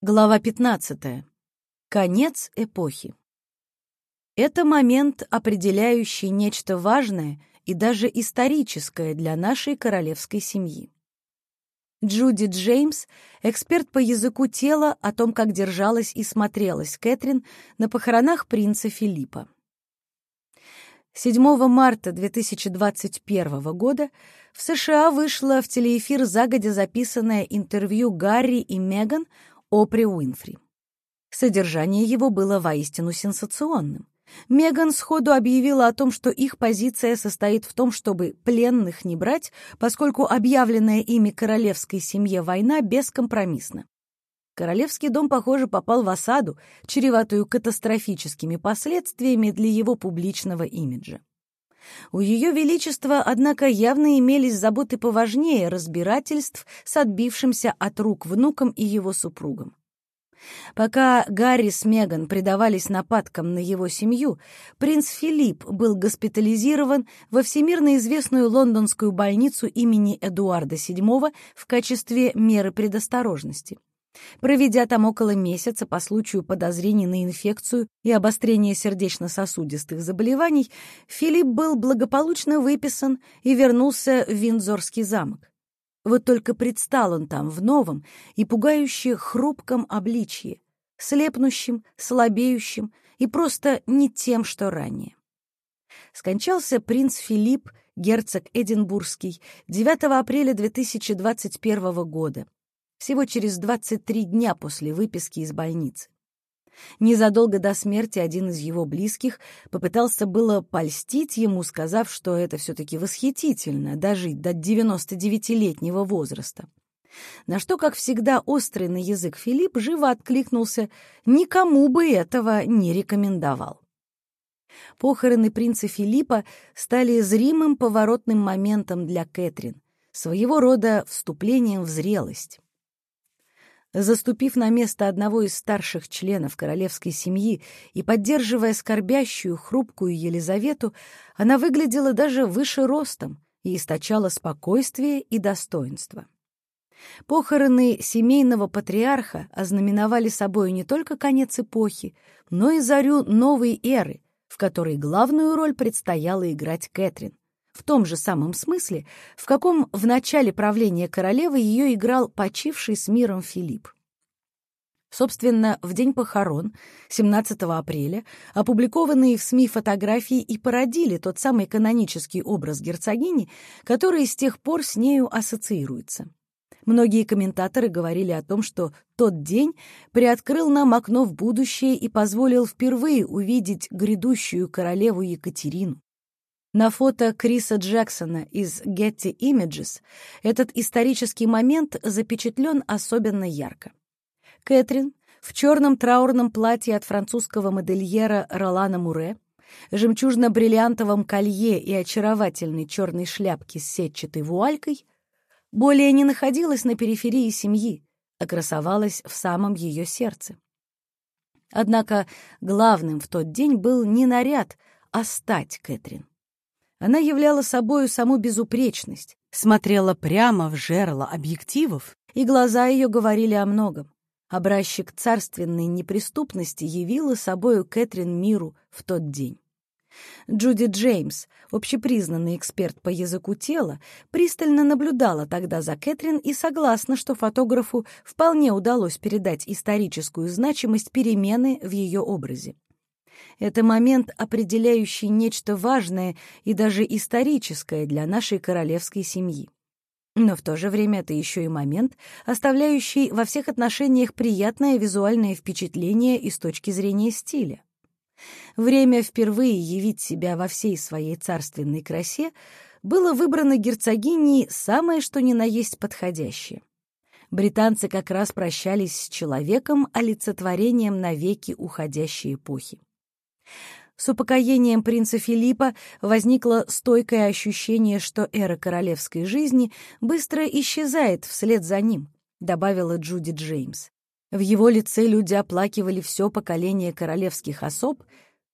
Глава 15. Конец эпохи. Это момент, определяющий нечто важное и даже историческое для нашей королевской семьи. Джуди Джеймс, эксперт по языку тела, о том, как держалась и смотрелась Кэтрин на похоронах принца Филиппа. 7 марта 2021 года в США вышло в телеэфир загодя записанное интервью Гарри и Меган Опре Уинфри. Содержание его было воистину сенсационным. Меган сходу объявила о том, что их позиция состоит в том, чтобы пленных не брать, поскольку объявленная ими королевской семье война бескомпромиссна. Королевский дом, похоже, попал в осаду, чреватую катастрофическими последствиями для его публичного имиджа. У Ее Величества, однако, явно имелись заботы поважнее разбирательств с отбившимся от рук внуком и его супругом. Пока Гарри с Меган предавались нападкам на его семью, принц Филипп был госпитализирован во всемирно известную лондонскую больницу имени Эдуарда VII в качестве меры предосторожности. Проведя там около месяца по случаю подозрений на инфекцию и обострения сердечно-сосудистых заболеваний, Филипп был благополучно выписан и вернулся в Виндзорский замок. Вот только предстал он там в новом и пугающе хрупком обличье, слепнущим, слабеющим и просто не тем, что ранее. Скончался принц Филипп, герцог Эдинбургский, 9 апреля 2021 года, всего через 23 дня после выписки из больницы. Незадолго до смерти один из его близких попытался было польстить ему, сказав, что это все-таки восхитительно — дожить до 99-летнего возраста. На что, как всегда, острый на язык Филипп живо откликнулся: никому бы этого не рекомендовал. Похороны принца Филиппа стали зримым поворотным моментом для Кэтрин, своего рода вступлением в зрелость. Заступив на место одного из старших членов королевской семьи и поддерживая скорбящую, хрупкую Елизавету, она выглядела даже выше ростом и источала спокойствие и достоинство. Похороны семейного патриарха ознаменовали собой не только конец эпохи, но и зарю новой эры, в которой главную роль предстояло играть Кэтрин, в том же самом смысле, в каком в начале правления королевы ее играл почивший с миром Филипп. Собственно, в день похорон, 17 апреля, опубликованные в СМИ фотографии и породили тот самый канонический образ герцогини, который с тех пор с нею ассоциируется. Многие комментаторы говорили о том, что тот день приоткрыл нам окно в будущее и позволил впервые увидеть грядущую королеву Екатерину. На фото Криса Джексона из Getty Images этот исторический момент запечатлен особенно ярко. Кэтрин в черном траурном платье от французского модельера Ролана Муре, жемчужно-бриллиантовом колье и очаровательной черной шляпке с сетчатой вуалькой более не находилась на периферии семьи, а красовалась в самом ее сердце. Однако главным в тот день был не наряд, а стать Кэтрин. Она являла собою саму безупречность, смотрела прямо в жерло объективов, и глаза ее говорили о многом. Образчик царственной неприступности явила собою Кэтрин миру в тот день. Джуди Джеймс, общепризнанный эксперт по языку тела, пристально наблюдала тогда за Кэтрин и согласна, что фотографу вполне удалось передать историческую значимость перемены в ее образе. Это момент, определяющий нечто важное и даже историческое для нашей королевской семьи. Но в то же время это еще и момент, оставляющий во всех отношениях приятное визуальное впечатление и с точки зрения стиля. Время впервые явить себя во всей своей царственной красе было выбрано герцогиней самое что ни на есть подходящее. Британцы как раз прощались с человеком, олицетворением навеки уходящей эпохи. С упокоением принца Филиппа возникло стойкое ощущение, что эра королевской жизни быстро исчезает вслед за ним, добавила Джуди Джеймс. В его лице люди оплакивали все поколение королевских особ,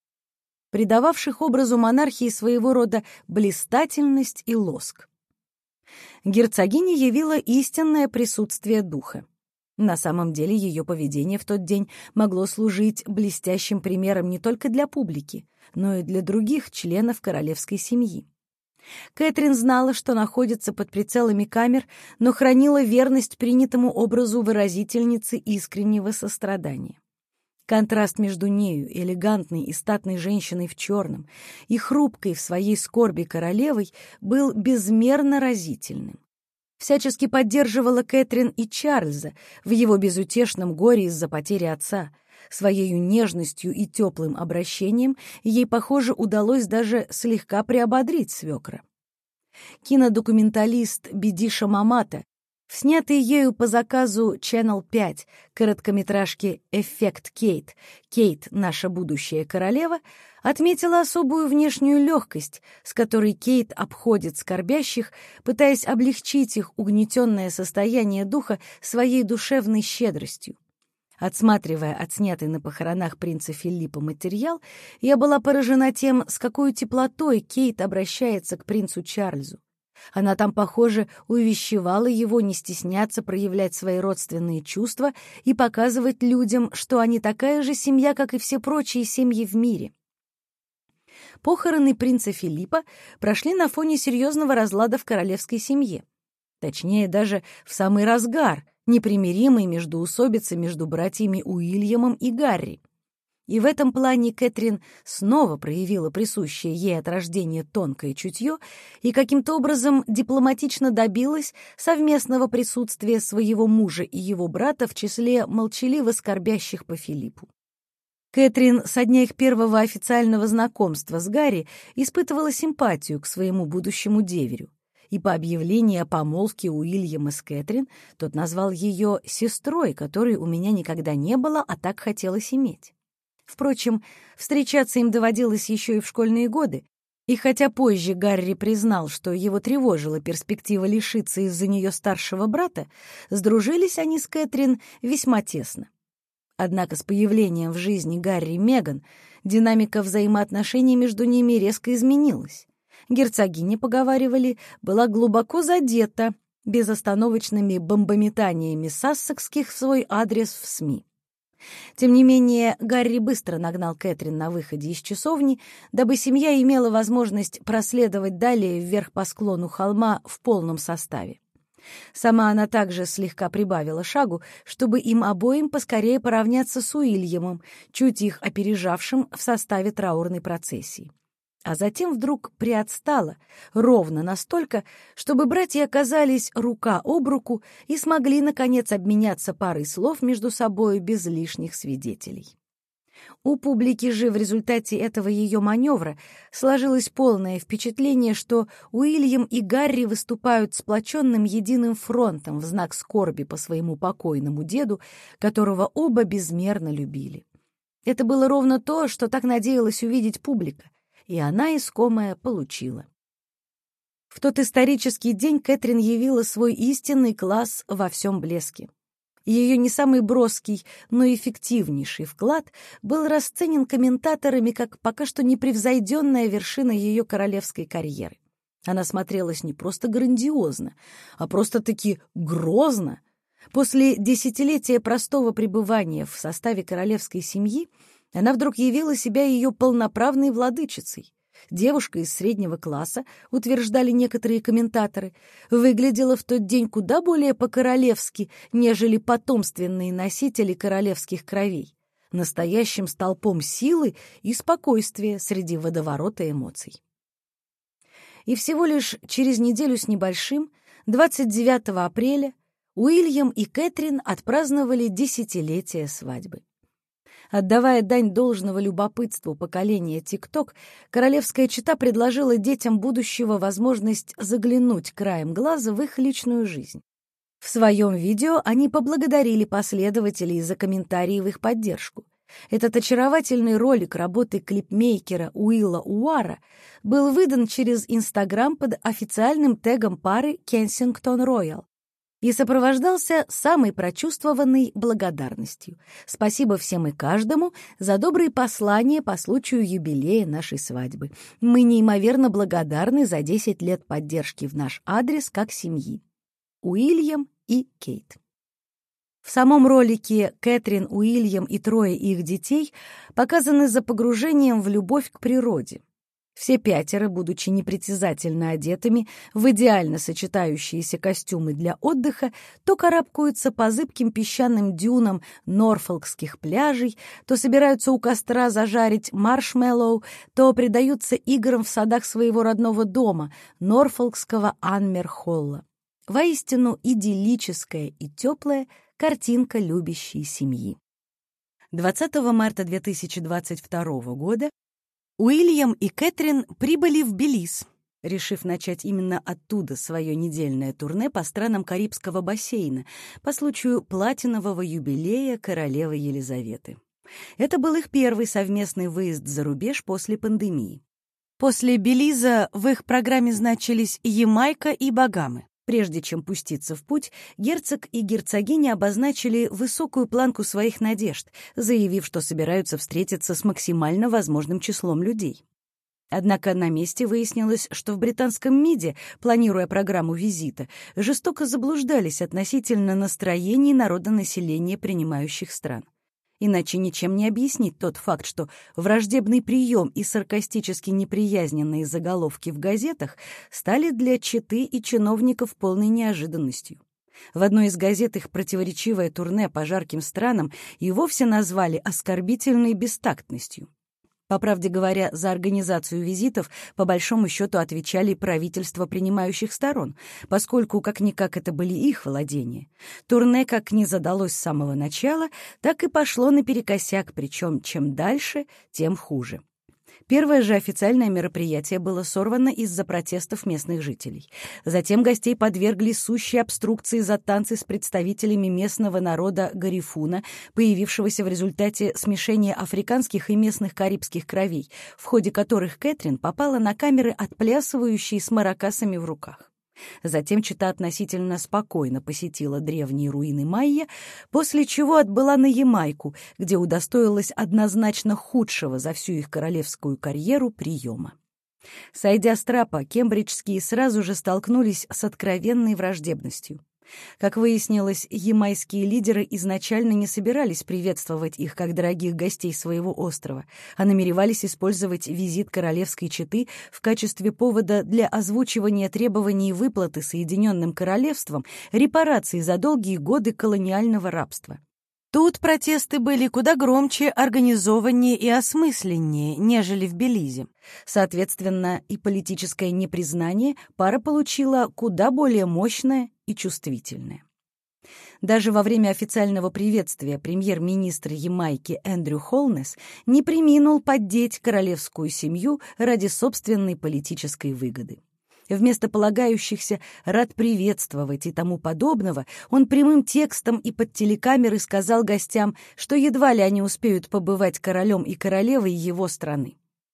придававших образу монархии своего рода блистательность и лоск. Герцогиня явила истинное присутствие духа. На самом деле ее поведение в тот день могло служить блестящим примером не только для публики, но и для других членов королевской семьи. Кэтрин знала, что находится под прицелами камер, но хранила верность принятому образу выразительницы искреннего сострадания. Контраст между нею, элегантной и статной женщиной в черном, и хрупкой в своей скорби королевой, был безмерно разительным. Всячески поддерживала Кэтрин и Чарльза в его безутешном горе из-за потери отца. Своею нежностью и теплым обращением ей, похоже, удалось даже слегка приободрить свекра. Кинодокументалист Бидиша Мамата в снятой ею по заказу Channel 5 короткометражке «Эффект Кейт. Кейт. Наша будущая королева» отметила особую внешнюю легкость, с которой Кейт обходит скорбящих, пытаясь облегчить их угнетенное состояние духа своей душевной щедростью. Отсматривая отснятый на похоронах принца Филиппа материал, я была поражена тем, с какой теплотой Кейт обращается к принцу Чарльзу. Она там, похоже, увещевала его не стесняться проявлять свои родственные чувства и показывать людям, что они такая же семья, как и все прочие семьи в мире. Похороны принца Филиппа прошли на фоне серьезного разлада в королевской семье. Точнее, даже в самый разгар непримиримой междоусобицы между братьями Уильямом и Гарри. И в этом плане Кэтрин снова проявила присущее ей от рождения тонкое чутье и каким-то образом дипломатично добилась совместного присутствия своего мужа и его брата в числе молчаливо скорбящих по Филиппу. Кэтрин со дня их первого официального знакомства с Гарри испытывала симпатию к своему будущему деверю. И по объявлению о помолвке Уильяма с Кэтрин тот назвал ее сестрой, которой у меня никогда не было, а так хотелось иметь. Впрочем, встречаться им доводилось еще и в школьные годы, и хотя позже Гарри признал, что его тревожила перспектива лишиться из-за нее старшего брата, сдружились они с Кэтрин весьма тесно. Однако с появлением в жизни Гарри и Меган динамика взаимоотношений между ними резко изменилась. Герцогиня, поговаривали, была глубоко задета безостановочными бомбометаниями сассекских в свой адрес в СМИ. Тем не менее, Гарри быстро нагнал Кэтрин на выходе из часовни, дабы семья имела возможность проследовать далее вверх по склону холма в полном составе. Сама она также слегка прибавила шагу, чтобы им обоим поскорее поравняться с Уильямом, чуть их опережавшим в составе траурной процессии. А затем вдруг приотстала ровно настолько, чтобы братья оказались рука об руку и смогли, наконец, обменяться парой слов между собой без лишних свидетелей. У публики же в результате этого ее маневра сложилось полное впечатление, что Уильям и Гарри выступают сплоченным единым фронтом в знак скорби по своему покойному деду, которого оба безмерно любили. Это было ровно то, что так надеялась увидеть публика, и она искомое получила. В тот исторический день Кэтрин явила свой истинный класс во всем блеске. Ее не самый броский, но эффективнейший вклад был расценен комментаторами как пока что непревзойденная вершина ее королевской карьеры. Она смотрелась не просто грандиозно, а просто-таки грозно. После десятилетия простого пребывания в составе королевской семьи она вдруг явила себя ее полноправной владычицей. Девушка из среднего класса, утверждали некоторые комментаторы, выглядела в тот день куда более по-королевски, нежели потомственные носители королевских кровей, настоящим столпом силы и спокойствия среди водоворота эмоций. И всего лишь через неделю с небольшим, 29 апреля, Уильям и Кэтрин отпраздновали десятилетие свадьбы. Отдавая дань должного любопытству поколения ТикТок, королевская чета предложила детям будущего возможность заглянуть краем глаза в их личную жизнь. В своем видео они поблагодарили последователей за комментарии в их поддержку. Этот очаровательный ролик работы клипмейкера Уилла Уара был выдан через Instagram под официальным тегом пары Kensington Royal и сопровождался самой прочувствованной благодарностью. Спасибо всем и каждому за добрые послания по случаю юбилея нашей свадьбы. Мы неимоверно благодарны за 10 лет поддержки в наш адрес как семьи. Уильям и Кейт. В самом ролике Кэтрин, Уильям и трое их детей показаны за погружением в любовь к природе. Все пятеро, будучи непритязательно одетыми в идеально сочетающиеся костюмы для отдыха, то карабкаются по зыбким песчаным дюнам норфолкских пляжей, то собираются у костра зажарить маршмеллоу, то предаются играм в садах своего родного дома, норфолкского Анмер-Холла. Воистину идиллическая и теплая картинка любящей семьи. 20 марта 2022 года Уильям и Кэтрин прибыли в Белиз, решив начать именно оттуда свое недельное турне по странам Карибского бассейна по случаю платинового юбилея королевы Елизаветы. Это был их первый совместный выезд за рубеж после пандемии. После Белиза в их программе значились Ямайка и Багамы. Прежде чем пуститься в путь, герцог и герцогиня обозначили высокую планку своих надежд, заявив, что собираются встретиться с максимально возможным числом людей. Однако на месте выяснилось, что в британском МИДе, планируя программу визита, жестоко заблуждались относительно настроений народонаселения принимающих стран. Иначе ничем не объяснить тот факт, что враждебный прием и саркастически неприязненные заголовки в газетах стали для четы и чиновников полной неожиданностью. В одной из газет их противоречивое турне по жарким странам и вовсе назвали оскорбительной бестактностью. По правде говоря, за организацию визитов по большому счету отвечали правительства принимающих сторон, поскольку как-никак это были их владения. Турне как не задалось с самого начала, так и пошло наперекосяк, причем чем дальше, тем хуже. Первое же официальное мероприятие было сорвано из-за протестов местных жителей. Затем гостей подвергли сущей обструкции за танцы с представителями местного народа Гарифуна, появившегося в результате смешения африканских и местных карибских кровей, в ходе которых Кэтрин попала на камеры, отплясывающие с маракасами в руках. Затем чета относительно спокойно посетила древние руины Майя, после чего отбыла на Ямайку, где удостоилась однозначно худшего за всю их королевскую карьеру приема. Сойдя с трапа, кембриджские сразу же столкнулись с откровенной враждебностью. Как выяснилось, ямайские лидеры изначально не собирались приветствовать их как дорогих гостей своего острова, а намеревались использовать визит королевской четы в качестве повода для озвучивания требований выплаты Соединенным Королевством репараций за долгие годы колониального рабства. Тут протесты были куда громче, организованнее и осмысленнее, нежели в Белизе. Соответственно, и политическое непризнание пара получила куда более мощное и чувствительное. Даже во время официального приветствия премьер-министр Ямайки Эндрю Холнесс не преминул поддеть королевскую семью ради собственной политической выгоды. Вместо полагающихся «рад приветствовать» и тому подобного, он прямым текстом и под телекамеры сказал гостям, что едва ли они успеют побывать королем и королевой его страны.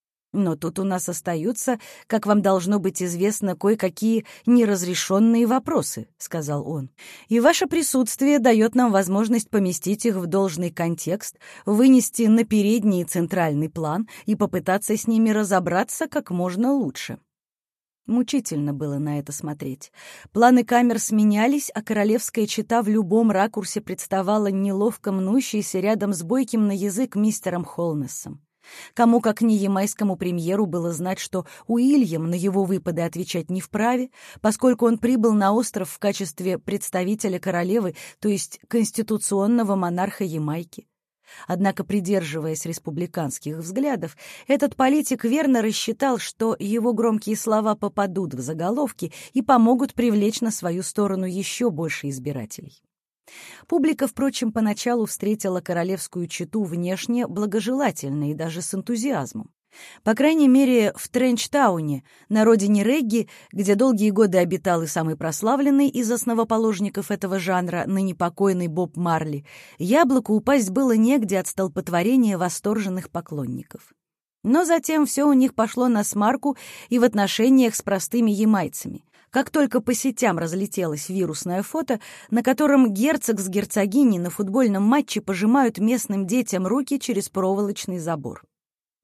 Но тут у нас остаются, как вам должно быть известно, кое-какие неразрешенные вопросы, — сказал он. И ваше присутствие дает нам возможность поместить их в должный контекст, вынести на передний и центральный план и попытаться с ними разобраться как можно лучше. Мучительно было на это смотреть. Планы камер сменялись, а королевская чета в любом ракурсе представала неловко мнущейся рядом с бойким на язык мистером Холнессом. Кому, как не ямайскому премьеру, было знать, что Уильям на его выпады отвечать не вправе, поскольку он прибыл на остров в качестве представителя королевы, то есть конституционного монарха Ямайки. Однако, придерживаясь республиканских взглядов, этот политик верно рассчитал, что его громкие слова попадут в заголовки и помогут привлечь на свою сторону еще больше избирателей. Публика, впрочем, поначалу встретила королевскую чету внешне благожелательно и даже с энтузиазмом. По крайней мере, в Тренчтауне, на родине регги, где долгие годы обитал и самый прославленный из основоположников этого жанра, ныне покойный Боб Марли, яблоку упасть было негде от столпотворения восторженных поклонников. Но затем все у них пошло насмарку и в отношениях с простыми ямайцами. Как только по сетям разлетелось вирусное фото, на котором герцог с герцогиней на футбольном матче пожимают местным детям руки через проволочный забор.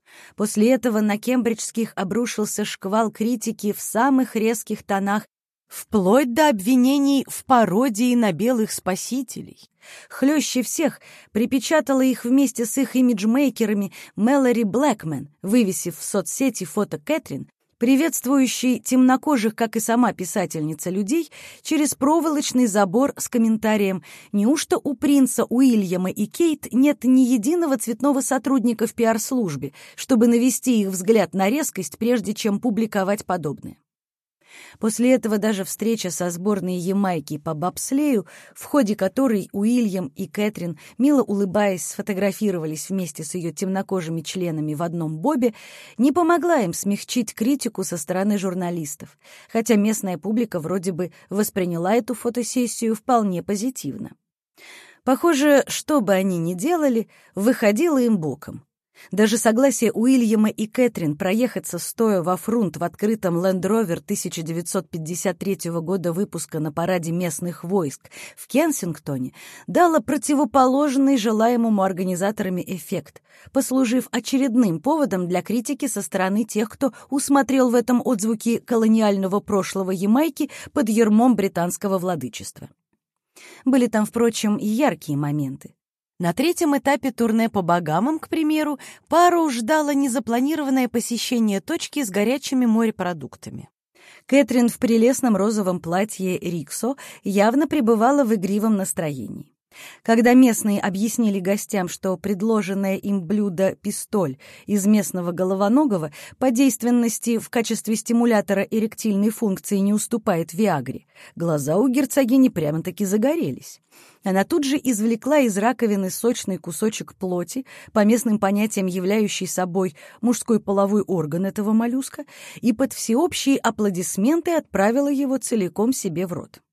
После этого на кембриджских обрушился шквал критики в самых резких тонах вплоть до обвинений в пародии на белых спасителей. Хлеще всех припечатала их вместе с их имиджмейкерами Мэлори Блэкмен, вывесив в соцсети фото Кэтрин, приветствующей темнокожих, как и сама писательница, людей через проволочный забор с комментарием «Неужто у принца Уильяма и Кейт нет ни единого цветного сотрудника в пиар-службе, чтобы навести их взгляд на резкость, прежде чем публиковать подобное?» После этого даже встреча со сборной Ямайки по бобслею, в ходе которой Уильям и Кэтрин, мило улыбаясь, сфотографировались вместе с ее темнокожими членами в одном бобе, не помогла им смягчить критику со стороны журналистов, хотя местная публика вроде бы восприняла эту фотосессию вполне позитивно. Похоже, что бы они ни делали, выходило им боком. Даже согласие Уильяма и Кэтрин проехаться стоя во фрунт в открытом Land Rover 1953 года выпуска на параде местных войск в Кенсингтоне дало противоположный желаемому организаторами эффект, послужив очередным поводом для критики со стороны тех, кто усмотрел в этом отзвуки колониального прошлого Ямайки под ярмом британского владычества. Были там, впрочем, и яркие моменты. На третьем этапе турне по Багамам, к примеру, пару ждало незапланированное посещение точки с горячими морепродуктами. Кэтрин в прелестном розовом платье риксо явно пребывала в игривом настроении. Когда местные объяснили гостям, что предложенное им блюдо «пистоль» из местного головоногого по действенности в качестве стимулятора эректильной функции не уступает Виагре, глаза у герцогини прямо-таки загорелись. Она тут же извлекла из раковины сочный кусочек плоти, по местным понятиям являющий собой мужской половой орган этого моллюска, и под всеобщие аплодисменты отправила его целиком себе в рот.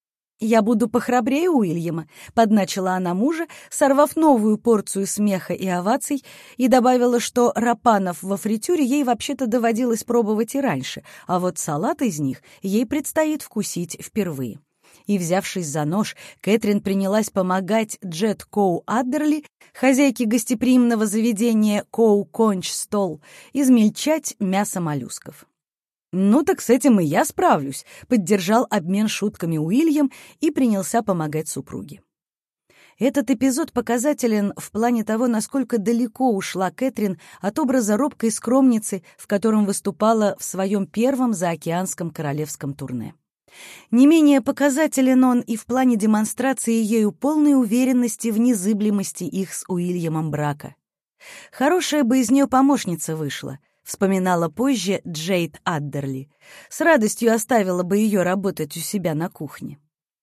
«Я буду похрабрее Уильяма», — подначила она мужа, сорвав новую порцию смеха и оваций, и добавила, что рапанов во фритюре ей вообще-то доводилось пробовать и раньше, а вот салат из них ей предстоит вкусить впервые. И, взявшись за нож, Кэтрин принялась помогать Джет Коу Аддерли, хозяйке гостеприимного заведения Коу Конч Стол, измельчать мясо моллюсков. «Ну так с этим и я справлюсь», — поддержал обмен шутками Уильям и принялся помогать супруге. Этот эпизод показателен в плане того, насколько далеко ушла Кэтрин от образа робкой скромницы, в котором выступала в своем первом заокеанском королевском турне. Не менее показателен он и в плане демонстрации ею полной уверенности в незыблемости их с Уильямом брака. «Хорошая бы из нее помощница вышла», — вспоминала позже Джейд Аддерли. «С радостью оставила бы ее работать у себя на кухне».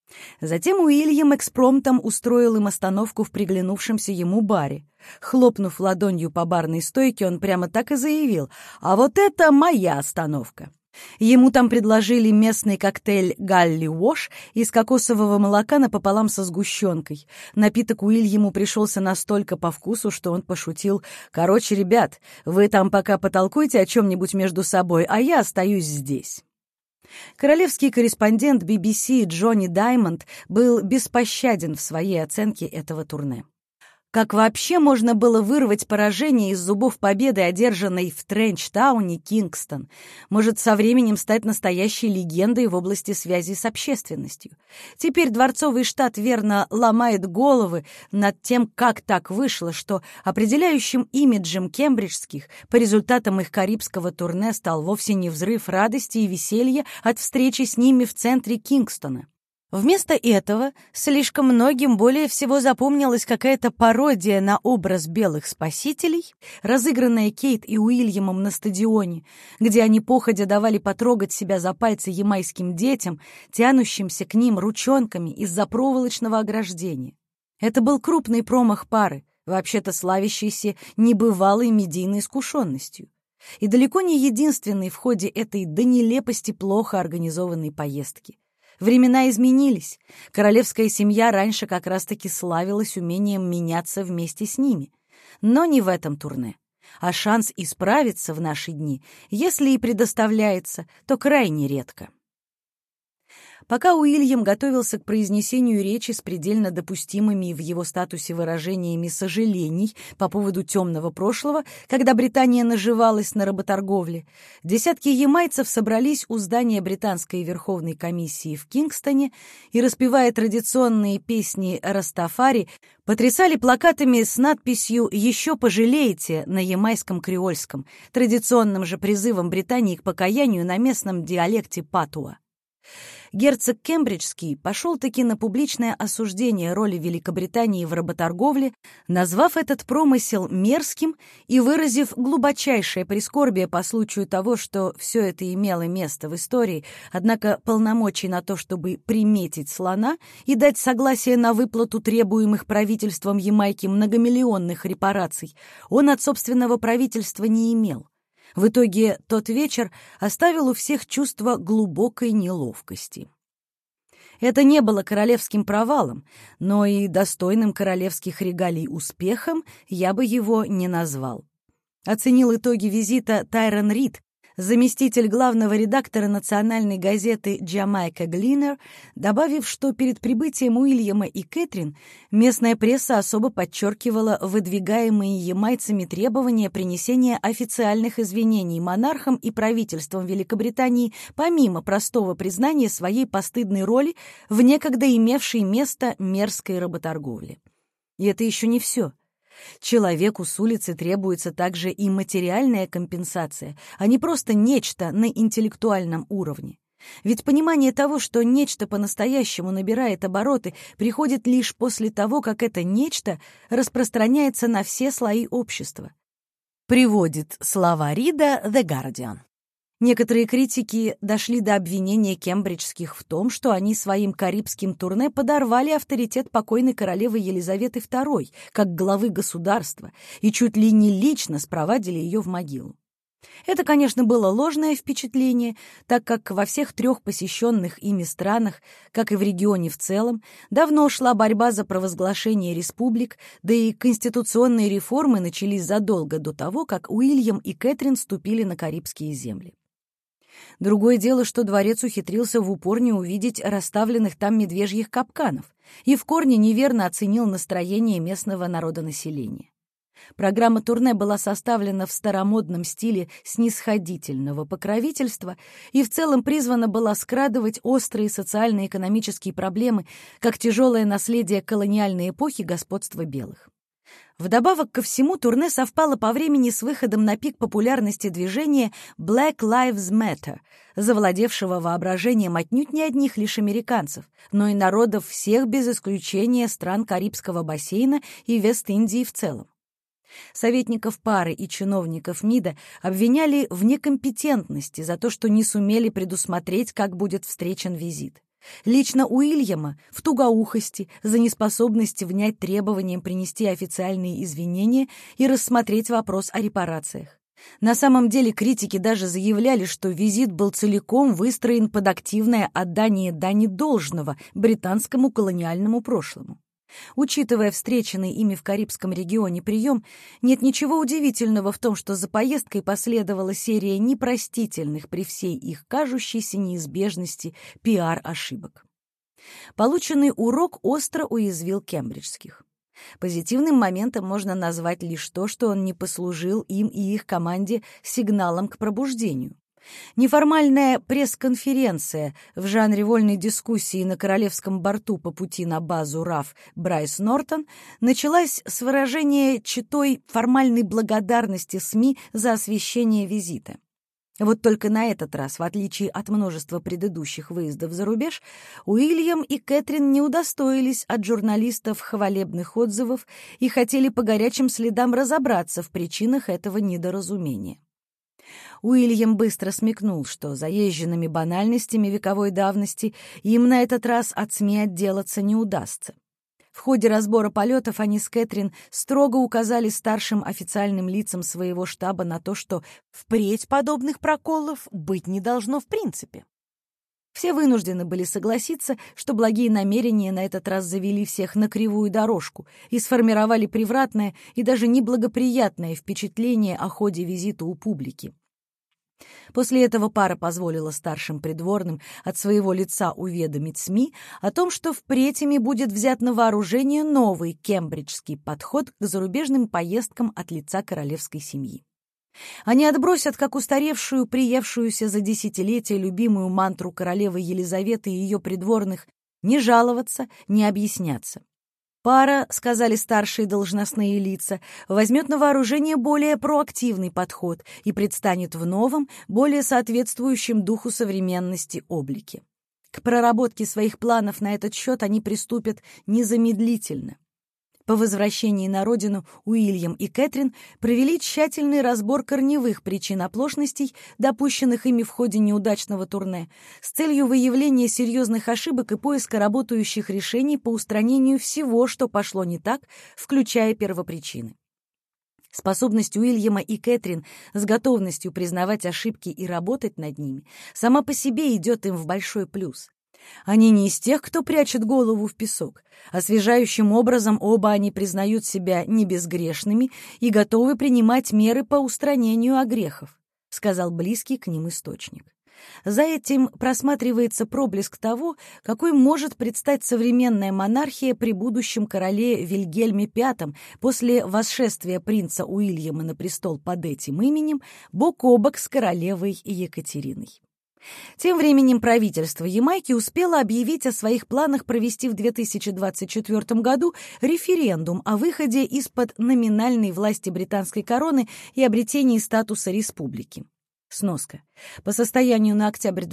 Затем Уильям экспромтом устроил им остановку в приглянувшемся ему баре. Хлопнув ладонью по барной стойке, он прямо так и заявил: «А вот это моя остановка». Ему там предложили местный коктейль «Галли Уош» из кокосового молока напополам со сгущенкой. Напиток Уильяму пришелся настолько по вкусу, что он пошутил: «Короче, ребят, вы там пока потолкуйте о чем-нибудь между собой, а я остаюсь здесь». Королевский корреспондент BBC Джонни Даймонд был беспощаден в своей оценке этого турне. Как вообще можно было вырвать поражение из зубов победы, одержанной в Тренчтауне, Кингстон? Может, со временем стать настоящей легендой в области связи с общественностью? Теперь дворцовый штат верно ломает головы над тем, как так вышло, что определяющим имиджем кембриджских по результатам их карибского турне стал вовсе не взрыв радости и веселья от встречи с ними в центре Кингстона. Вместо этого слишком многим более всего запомнилась какая-то пародия на образ белых спасителей, разыгранная Кейт и Уильямом на стадионе, где они походя давали потрогать себя за пальцы ямайским детям, тянущимся к ним ручонками из-за проволочного ограждения. Это был крупный промах пары, вообще-то славящийся небывалой медийной искушенностью, и далеко не единственный в ходе этой до нелепости плохо организованной поездки. Времена изменились. Королевская семья раньше как раз-таки славилась умением меняться вместе с ними. Но не в этом турне. А шанс исправиться в наши дни, если и предоставляется, то крайне редко. Пока Уильям готовился к произнесению речи с предельно допустимыми в его статусе выражениями сожалений по поводу темного прошлого, когда Британия наживалась на работорговле, десятки ямайцев собрались у здания британской Верховной комиссии в Кингстоне и, распевая традиционные песни Растафари, потрясали плакатами с надписью «Еще пожалеете» на ямайском креольском, традиционным же призывом Британии к покаянию на местном диалекте патуа. Герцог Кембриджский пошел-таки на публичное осуждение роли Великобритании в работорговле, назвав этот промысел мерзким и выразив глубочайшее прискорбие по случаю того, что все это имело место в истории, однако полномочий на то, чтобы приметить слона и дать согласие на выплату требуемых правительством Ямайки многомиллионных репараций, он от собственного правительства не имел. В итоге тот вечер оставил у всех чувство глубокой неловкости. Это не было королевским провалом, но и достойным королевских регалий успехом я бы его не назвал. Оценил итоги визита Тайрон Рид, заместитель главного редактора национальной газеты «Jamaica Gleaner», добавив, что перед прибытием Уильяма и Кэтрин местная пресса особо подчеркивала выдвигаемые ямайцами требования принесения официальных извинений монархам и правительствам Великобритании помимо простого признания своей постыдной роли в некогда имевшей место мерзкой работорговле. И это еще не все. Человеку с улицы требуется также и материальная компенсация, а не просто нечто на интеллектуальном уровне. Ведь понимание того, что нечто по-настоящему набирает обороты, приходит лишь после того, как это нечто распространяется на все слои общества. Приводит слова Рида The Guardian. Некоторые критики дошли до обвинения кембриджских в том, что они своим карибским турне подорвали авторитет покойной королевы Елизаветы II как главы государства и чуть ли не лично спровадили ее в могилу. Это, конечно, было ложное впечатление, так как во всех 3 посещенных ими странах, как и в регионе в целом, давно шла борьба за провозглашение республик, да и конституционные реформы начались задолго до того, как Уильям и Кэтрин ступили на Карибские земли. Другое дело, что дворец ухитрился в упор не увидеть расставленных там медвежьих капканов и в корне неверно оценил настроение местного народонаселения. Программа турне была составлена в старомодном стиле снисходительного покровительства и в целом призвана была скрадывать острые социально-экономические проблемы, как тяжелое наследие колониальной эпохи господства белых. Вдобавок ко всему, турне совпало по времени с выходом на пик популярности движения Black Lives Matter, завладевшего воображением отнюдь не одних лишь американцев, но и народов всех без исключения стран Карибского бассейна и Вест-Индии в целом. Советников пары и чиновников МИДа обвиняли в некомпетентности за то, что не сумели предусмотреть, как будет встречен визит. Лично Уильяма в тугоухости за неспособность внять требованиям принести официальные извинения и рассмотреть вопрос о репарациях. На самом деле критики даже заявляли, что визит был целиком выстроен под активное отдание дани должного британскому колониальному прошлому. Учитывая встреченный ими в Карибском регионе прием, нет ничего удивительного в том, что за поездкой последовала серия непростительных при всей их кажущейся неизбежности пиар-ошибок. Полученный урок остро уязвил кембриджских. Позитивным моментом можно назвать лишь то, что он не послужил им и их команде сигналом к пробуждению. Неформальная пресс-конференция в жанре вольной дискуссии на Королевском борту по пути на базу РАФ Брайс Нортон началась с выражения читой формальной благодарности СМИ за освещение визита. Вот только на этот раз, в отличие от множества предыдущих выездов за рубеж, Уильям и Кэтрин не удостоились от журналистов хвалебных отзывов и хотели по горячим следам разобраться в причинах этого недоразумения. Уильям быстро смекнул, что заезженными банальностями вековой давности им на этот раз от СМИ отделаться не удастся. В ходе разбора полетов они с Кэтрин строго указали старшим официальным лицам своего штаба на то, что впредь подобных проколов быть не должно в принципе. Все вынуждены были согласиться, что благие намерения на этот раз завели всех на кривую дорожку и сформировали превратное и даже неблагоприятное впечатление о ходе визита у публики. После этого пара позволила старшим придворным от своего лица уведомить СМИ о том, что впредь ими будет взят на вооружение новый кембриджский подход к зарубежным поездкам от лица королевской семьи. Они отбросят как устаревшую, приевшуюся за десятилетия любимую мантру королевы Елизаветы и ее придворных «не жаловаться, не объясняться». Пара, сказали старшие должностные лица, возьмет на вооружение более проактивный подход и предстанет в новом, более соответствующем духу современности облике. К проработке своих планов на этот счет они приступят незамедлительно. По возвращении на родину Уильям и Кэтрин провели тщательный разбор корневых причин оплошностей, допущенных ими в ходе неудачного турне, с целью выявления серьезных ошибок и поиска работающих решений по устранению всего, что пошло не так, включая первопричины. Способность Уильяма и Кэтрин с готовностью признавать ошибки и работать над ними сама по себе идет им в большой плюс. Они не из тех, кто прячет голову в песок. Освежающим образом оба они признают себя небезгрешными и готовы принимать меры по устранению огрехов, сказал близкий к ним источник. За этим просматривается проблеск того, какой может предстать современная монархия при будущем короле Вильгельме V после восшествия принца Уильяма на престол под этим именем бок о бок с королевой Екатериной. Тем временем правительство Ямайки успело объявить о своих планах провести в 2024 году референдум о выходе из-под номинальной власти британской короны и обретении статуса республики. Сноска. По состоянию на октябрь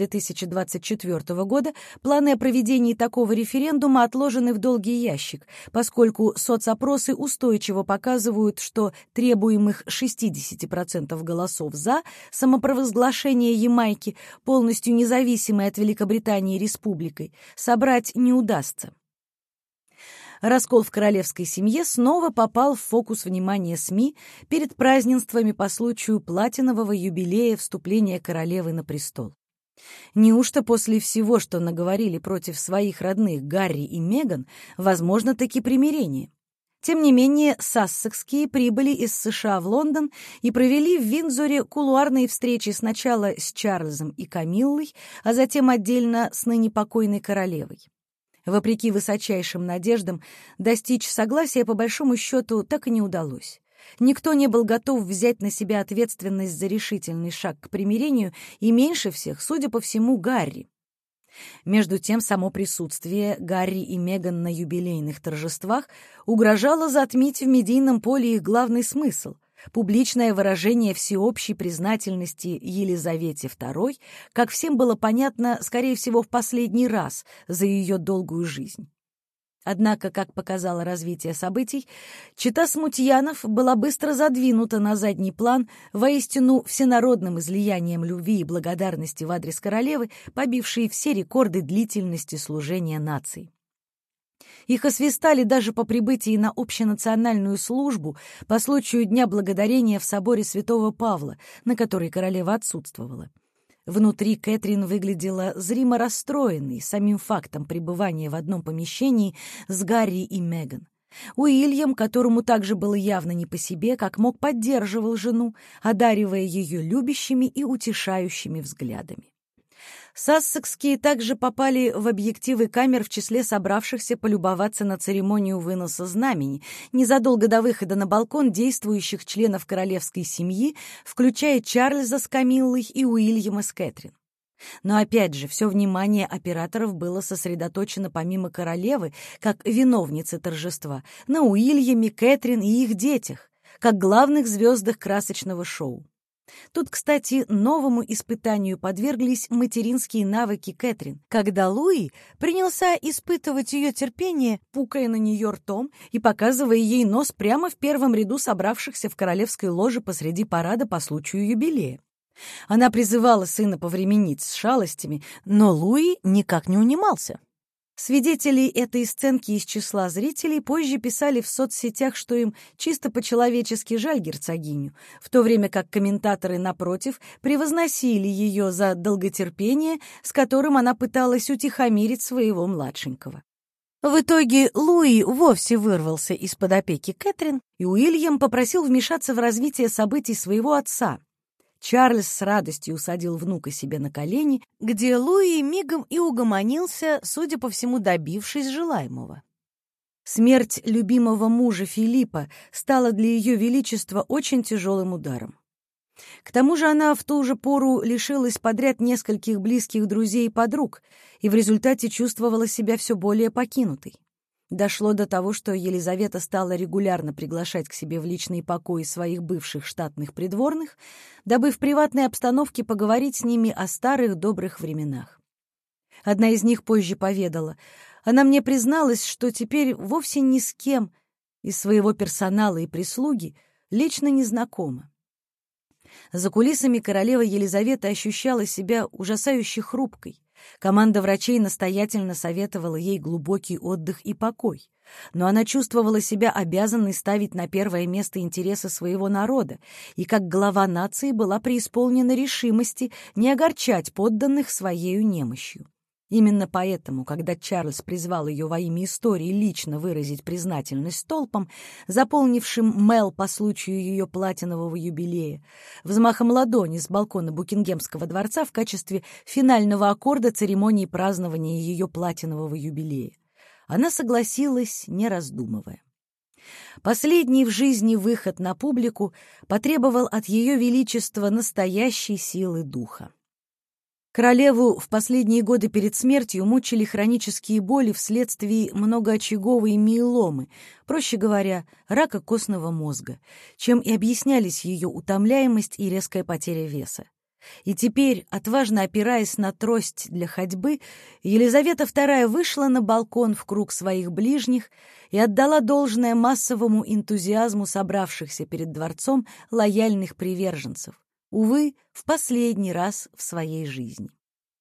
2024 года планы о проведении такого референдума отложены в долгий ящик, поскольку соцопросы устойчиво показывают, что требуемых 60% голосов «за» самопровозглашение Ямайки полностью независимой от Великобритании республикой собрать не удастся. Раскол в королевской семье снова попал в фокус внимания СМИ перед празднествами по случаю платинового юбилея вступления королевы на престол. Неужто после всего, что наговорили против своих родных Гарри и Меган, возможно таки примирение? Тем не менее, сассекские прибыли из США в Лондон и провели в Виндзоре кулуарные встречи сначала с Чарльзом и Камиллой, а затем отдельно с ныне покойной королевой. Вопреки высочайшим надеждам, достичь согласия, по большому счету, так и не удалось. Никто не был готов взять на себя ответственность за решительный шаг к примирению, и меньше всех, судя по всему, Гарри. Между тем, само присутствие Гарри и Меган на юбилейных торжествах угрожало затмить в медийном поле их главный смысл — публичное выражение всеобщей признательности Елизавете II, как всем было понятно, скорее всего, в последний раз за ее долгую жизнь. Однако, как показало развитие событий, чета Смутьянов была быстро задвинута на задний план воистину всенародным излиянием любви и благодарности в адрес королевы, побившей все рекорды длительности служения нации. Их освистали даже по прибытии на общенациональную службу по случаю Дня Благодарения в соборе Святого Павла, на который королева отсутствовала. Внутри Кэтрин выглядела зримо расстроенной самим фактом пребывания в одном помещении с Гарри и Меган. Уильям, которому также было явно не по себе, как мог поддерживал жену, одаривая ее любящими и утешающими взглядами. Сассекские также попали в объективы камер в числе собравшихся полюбоваться на церемонию выноса знамени незадолго до выхода на балкон действующих членов королевской семьи, включая Чарльза с Камиллой и Уильяма с Кэтрин. Но опять же, все внимание операторов было сосредоточено помимо королевы, как виновницы торжества, на Уильяме, Кэтрин и их детях, как главных звездах красочного шоу. Тут, кстати, новому испытанию подверглись материнские навыки Кэтрин, когда Луи принялся испытывать ее терпение, пукая на нее ртом и показывая ей нос прямо в первом ряду собравшихся в королевской ложе посреди парада по случаю юбилея. Она призывала сына повременить с шалостями, но Луи никак не унимался. Свидетели этой сценки из числа зрителей позже писали в соцсетях, что им чисто по-человечески жаль герцогиню, в то время как комментаторы, напротив, превозносили ее за долготерпение, с которым она пыталась утихомирить своего младшенького. В итоге Луи вовсе вырвался из-под опеки Кэтрин, и Уильям попросил вмешаться в развитие событий своего отца. Чарльз с радостью усадил внука себе на колени, где Луи мигом и угомонился, судя по всему, добившись желаемого. Смерть любимого мужа Филиппа стала для Ее Величества очень тяжелым ударом. К тому же она в ту же пору лишилась подряд нескольких близких друзей и подруг, и в результате чувствовала себя все более покинутой. Дошло до того, что Елизавета стала регулярно приглашать к себе в личные покои своих бывших штатных придворных, дабы в приватной обстановке поговорить с ними о старых добрых временах. Одна из них позже поведала: «Она мне призналась, что теперь вовсе ни с кем из своего персонала и прислуги лично не знакома». За кулисами королева Елизавета ощущала себя ужасающе хрупкой. Команда врачей настоятельно советовала ей глубокий отдых и покой, но она чувствовала себя обязанной ставить на первое место интересы своего народа и как глава нации была преисполнена решимости не огорчать подданных своею немощью. Именно поэтому, когда Чарльз призвал ее во имя истории лично выразить признательность толпам, заполнившим Мэл по случаю ее платинового юбилея, взмахом ладони с балкона Букингемского дворца в качестве финального аккорда церемонии празднования ее платинового юбилея, она согласилась, не раздумывая. Последний в жизни выход на публику потребовал от Ее Величества настоящей силы духа. Королеву в последние годы перед смертью мучили хронические боли вследствие многоочаговой миеломы, проще говоря, рака костного мозга, чем и объяснялись ее утомляемость и резкая потеря веса. И теперь, отважно опираясь на трость для ходьбы, Елизавета II вышла на балкон в круг своих ближних и отдала должное массовому энтузиазму собравшихся перед дворцом лояльных приверженцев. Увы, в последний раз в своей жизни.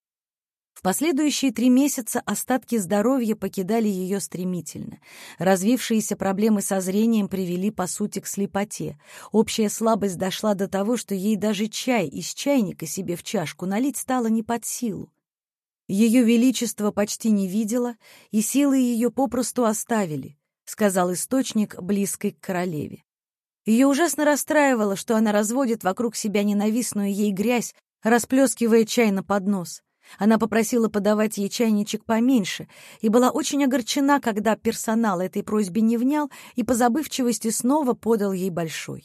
В последующие 3 месяца остатки здоровья покидали ее стремительно. Развившиеся проблемы со зрением привели, по сути, к слепоте. Общая слабость дошла до того, что ей даже чай из чайника себе в чашку налить стало не под силу. Ее Величество почти не видела, и силы ее попросту оставили, сказал источник, близкий к королеве. Ее ужасно расстраивало, что она разводит вокруг себя ненавистную ей грязь, расплескивая чай на поднос. Она попросила подавать ей чайничек поменьше и была очень огорчена, когда персонал этой просьбе не внял и по забывчивости снова подал ей большой.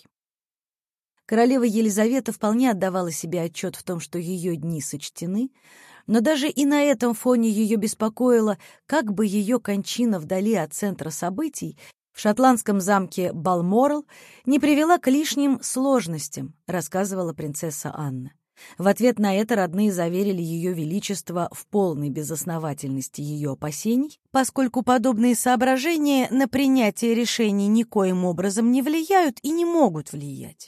Королева Елизавета вполне отдавала себе отчет в том, что ее дни сочтены, но даже и на этом фоне ее беспокоило, как бы ее кончина вдали от центра событий в шотландском замке Балморал не привела к лишним сложностям, рассказывала принцесса Анна. В ответ на это родные заверили Ее Величество в полной безосновательности ее опасений, поскольку подобные соображения на принятие решений никоим образом не влияют и не могут влиять.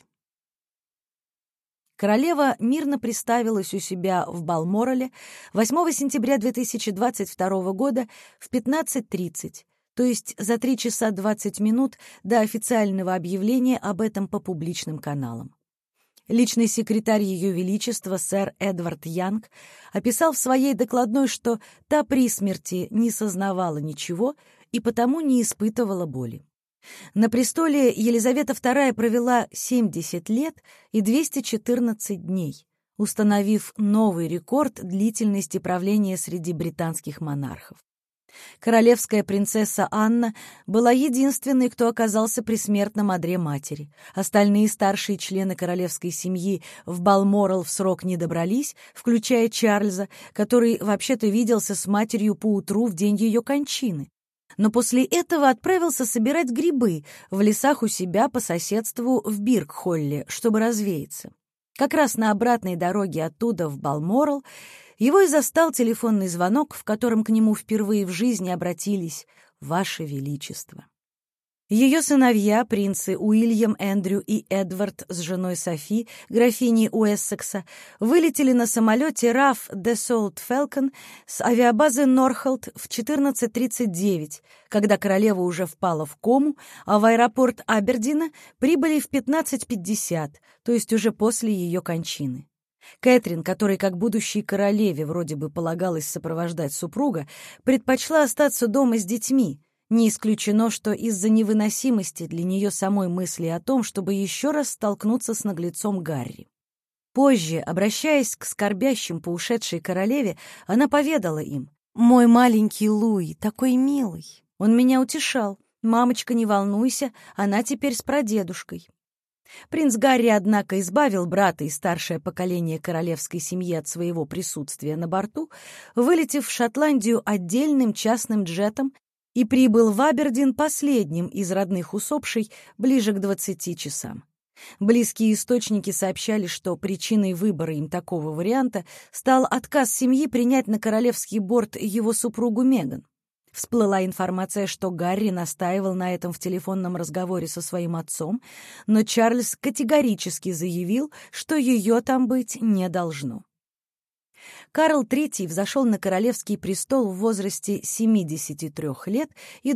Королева мирно приставилась у себя в Балморале 8 сентября 2022 года в 15:30, то есть за 3 часа 20 минут до официального объявления об этом по публичным каналам. Личный секретарь Ее Величества, сэр Эдвард Янг, описал в своей докладной, что та при смерти не сознавала ничего и потому не испытывала боли. На престоле Елизавета II провела 70 лет и 214 дней, установив новый рекорд длительности правления среди британских монархов. Королевская принцесса Анна была единственной, кто оказался при смертном одре матери. Остальные старшие члены королевской семьи в Балморал в срок не добрались, включая Чарльза, который вообще-то виделся с матерью поутру в день ее кончины. Но после этого отправился собирать грибы в лесах у себя по соседству в Биркхолле, чтобы развеяться. Как раз на обратной дороге оттуда в Балморал его и застал телефонный звонок, в котором к нему впервые в жизни обратились «Ваше Величество». Ее сыновья, принцы Уильям, Эндрю и Эдвард с женой Софи, графиней Уэссекса, вылетели на самолете RAF Dassault Falcon с авиабазы Норхолт в 14:39, когда королева уже впала в кому, а в аэропорт Абердина прибыли в 15:50, то есть уже после ее кончины. Кэтрин, которой как будущей королеве вроде бы полагалось сопровождать супруга, предпочла остаться дома с детьми. Не исключено, что из-за невыносимости для нее самой мысли о том, чтобы еще раз столкнуться с наглецом Гарри. Позже, обращаясь к скорбящим по ушедшей королеве, она поведала им: «Мой маленький Луи такой милый. Он меня утешал. Мамочка, не волнуйся, она теперь с прадедушкой». Принц Гарри, однако, избавил брата и старшее поколение королевской семьи от своего присутствия на борту, вылетев в Шотландию отдельным частным джетом, и прибыл в Абердин последним из родных усопшей ближе к 20 часам. Близкие источники сообщали, что причиной выбора им такого варианта стал отказ семьи принять на королевский борт его супругу Меган. Всплыла информация, что Гарри настаивал на этом в телефонном разговоре со своим отцом, но Чарльз категорически заявил, что ее там быть не должно. Карл III взошел на королевский престол в возрасте 73 лет и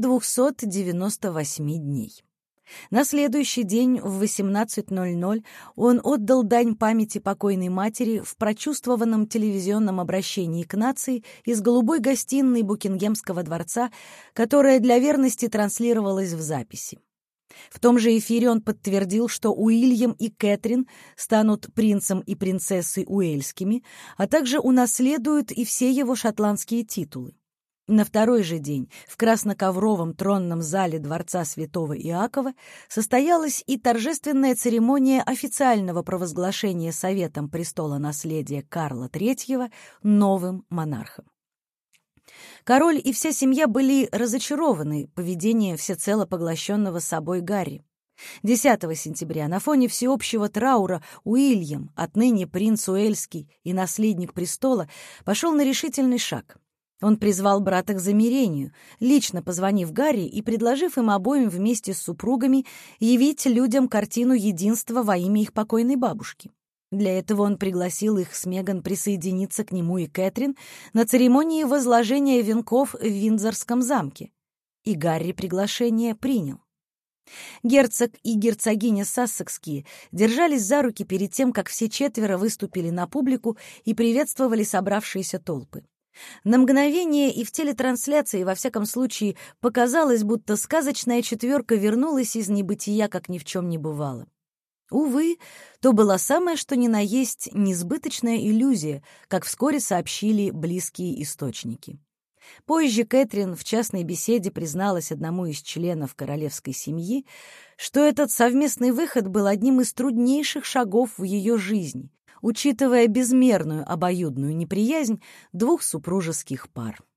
298 дней. На следующий день в 18:00 он отдал дань памяти покойной матери в прочувствованном телевизионном обращении к нации из голубой гостиной Букингемского дворца, которая для верности транслировалась в записи. В том же эфире он подтвердил, что Уильям и Кэтрин станут принцем и принцессой уэльскими, а также унаследуют и все его шотландские титулы. На второй же день в красноковровом тронном зале дворца Святого Иакова состоялась и торжественная церемония официального провозглашения Советом престола наследия Карла III новым монархом. Король и вся семья были разочарованы поведением всецело поглощенного собой Гарри. 10 сентября на фоне всеобщего траура Уильям, отныне принц Уэльский и наследник престола, пошел на решительный шаг. Он призвал брата к замирению, лично позвонив Гарри и предложив им обоим вместе с супругами явить людям картину единства во имя их покойной бабушки. Для этого он пригласил их с Меган присоединиться к нему и Кэтрин на церемонии возложения венков в Виндзорском замке. И Гарри приглашение принял. Герцог и герцогиня Сассекские держались за руки перед тем, как все четверо выступили на публику и приветствовали собравшиеся толпы. На мгновение и в телетрансляции, во всяком случае, показалось, будто сказочная четверка вернулась из небытия, как ни в чем не бывало. Увы, то была самая что ни на есть несбыточная иллюзия, как вскоре сообщили близкие источники. Позже Кэтрин в частной беседе призналась одному из членов королевской семьи, что этот совместный выход был одним из труднейших шагов в ее жизни, учитывая безмерную обоюдную неприязнь двух супружеских пар.